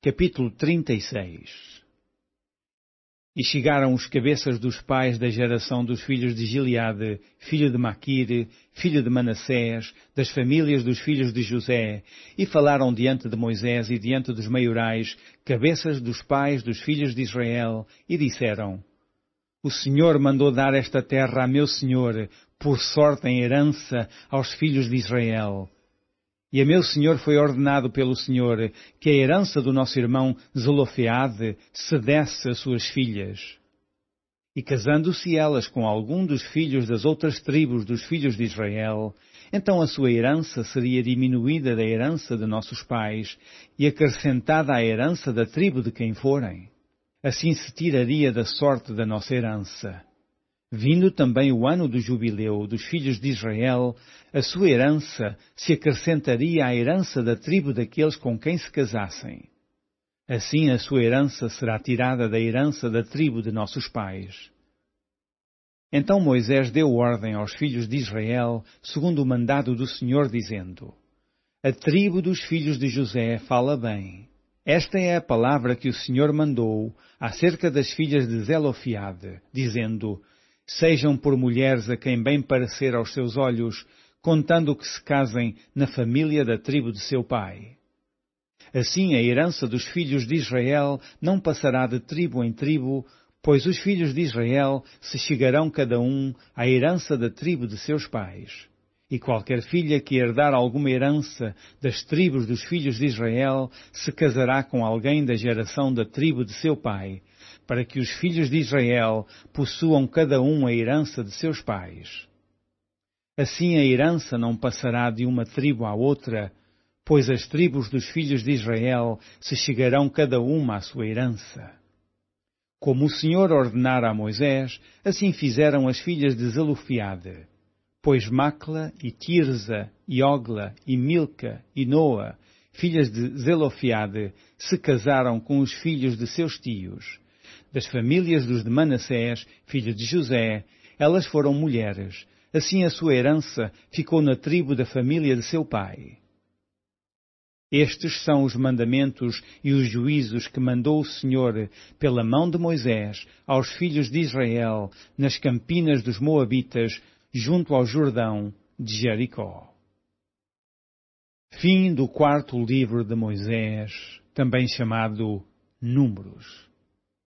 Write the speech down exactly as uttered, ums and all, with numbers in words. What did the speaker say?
Capítulo trinta e seis. E chegaram os cabeças dos pais da geração dos filhos de Gileade, filho de Maquir, filho de Manassés, das famílias dos filhos de José, e falaram diante de Moisés e diante dos maiorais, cabeças dos pais dos filhos de Israel, e disseram: O Senhor mandou dar esta terra a meu senhor, por sorte em herança aos filhos de Israel. E a meu senhor foi ordenado pelo Senhor que a herança do nosso irmão Zelofeade cedesse a suas filhas. E casando-se elas com algum dos filhos das outras tribos dos filhos de Israel, então a sua herança seria diminuída da herança de nossos pais e acrescentada à herança da tribo de quem forem. Assim se tiraria da sorte da nossa herança. Vindo também o ano do jubileu dos filhos de Israel, a sua herança se acrescentaria à herança da tribo daqueles com quem se casassem. Assim a sua herança será tirada da herança da tribo de nossos pais. Então Moisés deu ordem aos filhos de Israel, segundo o mandado do Senhor, dizendo: A tribo dos filhos de José fala bem. Esta é a palavra que o Senhor mandou acerca das filhas de Zelofeade, dizendo: Sejam por mulheres a quem bem parecer aos seus olhos, contando que se casem na família da tribo de seu pai. Assim a herança dos filhos de Israel não passará de tribo em tribo, pois os filhos de Israel se chegarão cada um à herança da tribo de seus pais. E qualquer filha que herdar alguma herança das tribos dos filhos de Israel se casará com alguém da geração da tribo de seu pai, para que os filhos de Israel possuam cada um a herança de seus pais. Assim a herança não passará de uma tribo à outra, pois as tribos dos filhos de Israel se chegarão cada uma à sua herança. Como o Senhor ordenara a Moisés, assim fizeram as filhas de Zelofeade. Pois Macla e Tirza e Ogla e Milca e Noa, filhas de Zelofeade, se casaram com os filhos de seus tios. Das famílias dos de Manassés, filho de José, elas foram mulheres. Assim a sua herança ficou na tribo da família de seu pai. Estes são os mandamentos e os juízos que mandou o Senhor, pela mão de Moisés, aos filhos de Israel, nas campinas dos Moabitas, junto ao Jordão de Jericó. Fim do quarto livro de Moisés, também chamado Números.